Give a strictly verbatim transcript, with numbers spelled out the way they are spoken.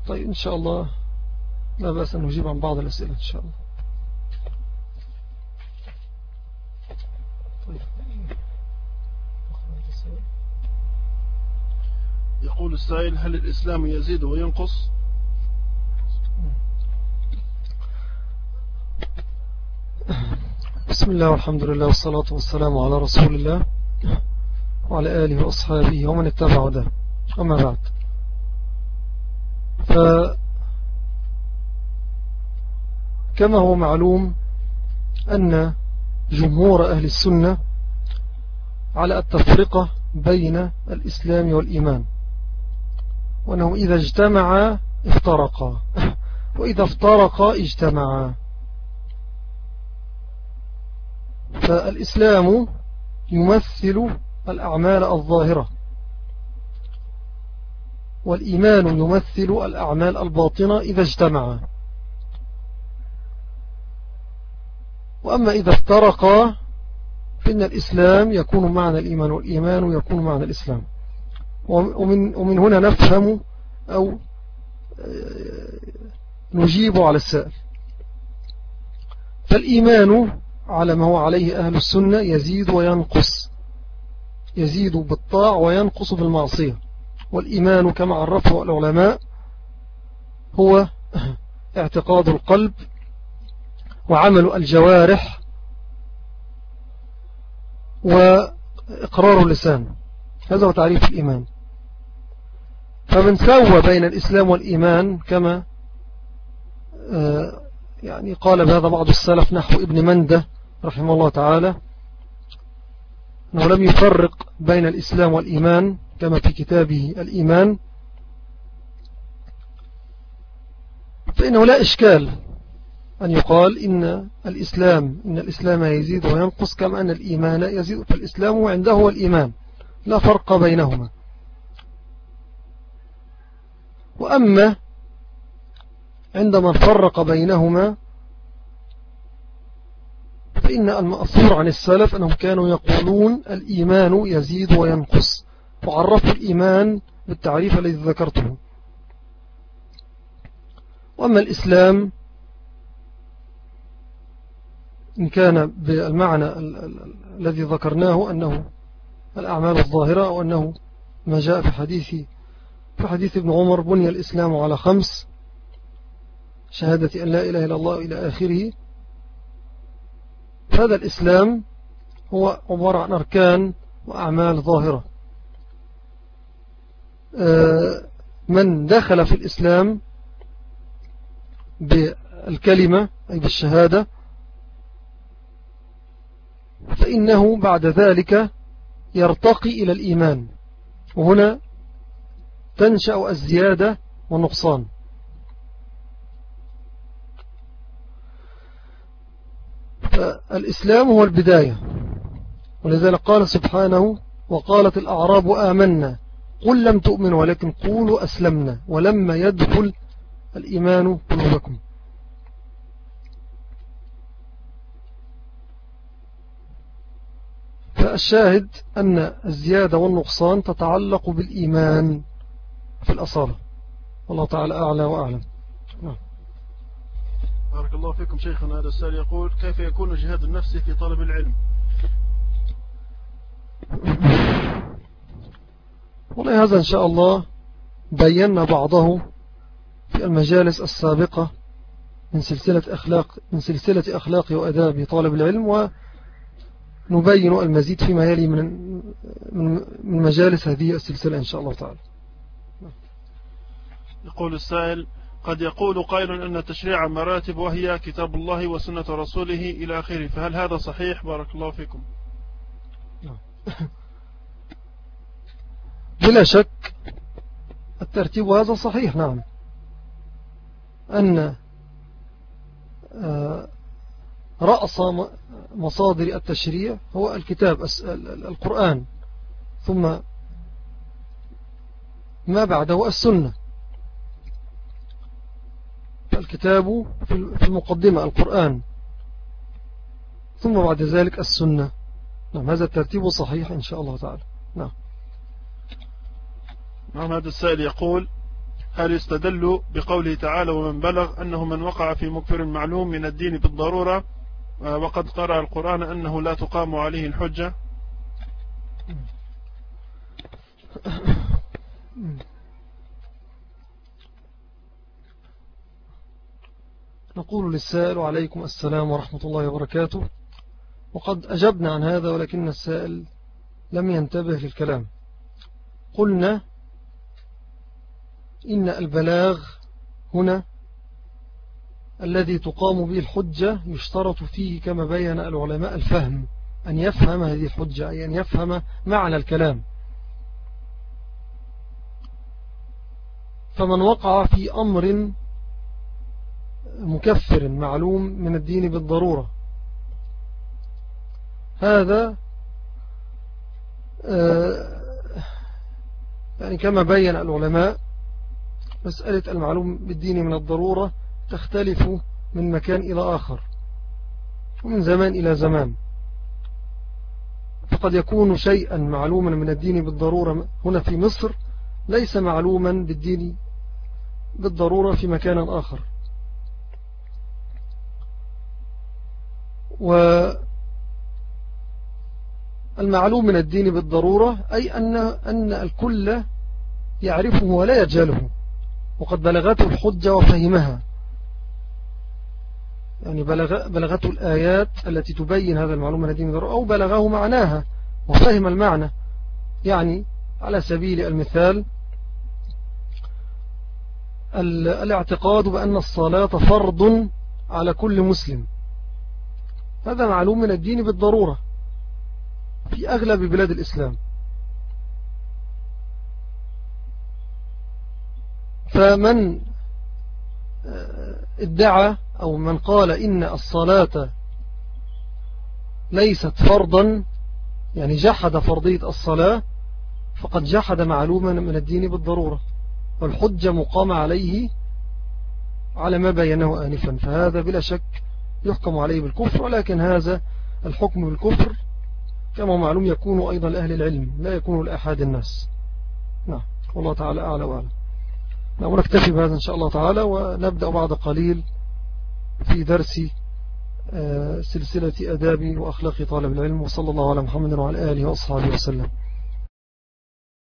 طيب إن شاء الله لا بأس أن نجيب عن بعض الأسئلة إن شاء الله. طيب. يقول السائل: هل الإسلام يزيد وينقص؟ بسم الله والحمد لله والصلاة والسلام على رسول الله وعلى آله وأصحابه ومن اتبع ده. أما بعد، فكما هو معلوم أن جمهور أهل السنة على التفرقة بين الإسلام والإيمان، وأنهم إذا اجتمعا افترقا وإذا افترقا اجتمعا. فالإسلام يمثل الأعمال الظاهرة، والإيمان يمثل الأعمال الباطنة إذا اجتمعا. وأما إذا افترقا فإن الإسلام يكون معنى الإيمان والإيمان يكون معنى الإسلام. ومن, ومن هنا نفهم أو نجيب على السائل. فالإيمان على ما هو عليه أهل السنة يزيد وينقص، يزيد بالطاعة وينقص بالمعصية. والإيمان كما عرفه العلماء هو اعتقاد القلب وعمل الجوارح وإقرار اللسان. هذا هو تعريف الإيمان. فمن سوى بين الإسلام والإيمان كما يعني قال بهذا بعض السلف نحو ابن منده رحمه الله تعالى، أنه لم يفرق بين الإسلام والإيمان كما في كتابه الإيمان، فإنه لا إشكال أن يقال إن الإسلام إن الإسلام يزيد وينقص كما أن الإيمان يزيد، فالإسلام عنده هو الإيمان، لا فرق بينهما. وأما عندما فرق بينهما فإن المأثور عن السلف أنهم كانوا يقولون الإيمان يزيد وينقص، وعرفوا الإيمان بالتعريف الذي ذكرته. وأما الإسلام إن كان بالمعنى الذي ذكرناه أنه الأعمال الظاهرة، أو أنه ما جاء في حديث في حديث ابن عمر: بني الإسلام على خمس، شهادة أن لا إله إلا الله إلى آخره. هذا الإسلام هو عبارة عن أركان وأعمال ظاهرة. من دخل في الإسلام بالكلمة أي بالشهادة فإنه بعد ذلك يرتقي إلى الإيمان، وهنا تنشأ الزيادة والنقصان. فالإسلام هو البداية، ولذلك قال سبحانه: وقالت الأعراب آمنا قل لم تؤمنوا ولكن قولوا أسلمنا ولما يدخل الإيمان قلوبكم. فالشاهد أن الزيادة والنقصان تتعلق بالإيمان في الأصالة. والله تعالى أعلى وأعلم. نعم. بارك الله فيكم شيخنا. هذا السائل يقول: كيف يكون الجهاد النفسي في طلب العلم؟ والله هذا إن شاء الله بينا بعضه في المجالس السابقة من سلسلة أخلاق من سلسلة أخلاق وأداب طالب العلم، ونبين المزيد فيما يلي من من مجالس هذه السلسلة إن شاء الله تعالى. يقول السائل: قد يقول قائل أن التشريع مراتب وهي كتاب الله وسنة رسوله إلى آخره، فهل هذا صحيح؟ بارك الله فيكم. بلا شك الترتيب هذا صحيح. نعم، أن رأس مصادر التشريع هو الكتاب القرآن، ثم ما بعده السنة. الكتاب في المقدمة القرآن، ثم بعد ذلك السنة. نعم، هذا الترتيب صحيح إن شاء الله تعالى. نعم. نعم. هذا السائل يقول: هل يستدل بقوله تعالى ومن بلغ أنه من وقع في مكفر معلوم من الدين بالضرورة وقد قرأ القرآن أنه لا تقام عليه الحجة؟ نقول للسائل وعليكم السلام ورحمة الله وبركاته، وقد أجبنا عن هذا ولكن السائل لم ينتبه للكلام. قلنا إن البلاغ هنا الذي تقام به الحجة يشترط فيه كما بين العلماء الفهم، أن يفهم هذه الحجة، أي أن يفهم معنى الكلام. فمن وقع في أمر مكفر معلوم من الدين بالضرورة، هذا يعني كما بين العلماء مسألة المعلوم بالدين من الضرورة تختلف من مكان إلى آخر ومن زمان إلى زمان. فقد يكون شيئا معلوما من الدين بالضرورة هنا في مصر ليس معلوما بالدين بالضرورة في مكان آخر. والمعلوم من الدين بالضرورة أي أن, أن الكل يعرفه ولا يجهله وقد بلغته الحجة وفهمها، يعني بلغ بلغته الآيات التي تبين هذا المعلوم من الدين بالضرورة أو بلغه معناها وفهم المعنى. يعني على سبيل المثال الاعتقاد بأن الصلاة فرض على كل مسلم، هذا معلوم من الدين بالضرورة في أغلب بلاد الإسلام. فمن ادعى أو من قال إن الصلاة ليست فرضا، يعني جحد فرضية الصلاة، فقد جحد معلوما من الدين بالضرورة، والحجة مقامة عليه على ما بينه آنفا، فهذا بلا شك يحكم عليه بالكفر. ولكن هذا الحكم بالكفر كما معلوم يكون أيضا لأهل العلم، لا يكون لأحد الناس. نعم، والله تعالى أعلى وأعلم. نعم، ونكتفي بهذا إن شاء الله تعالى، ونبدأ بعد قليل في درس سلسلة أداب وأخلاق طالب العلم. وصلى الله على محمد وعلى آله وأصحابه وسلم.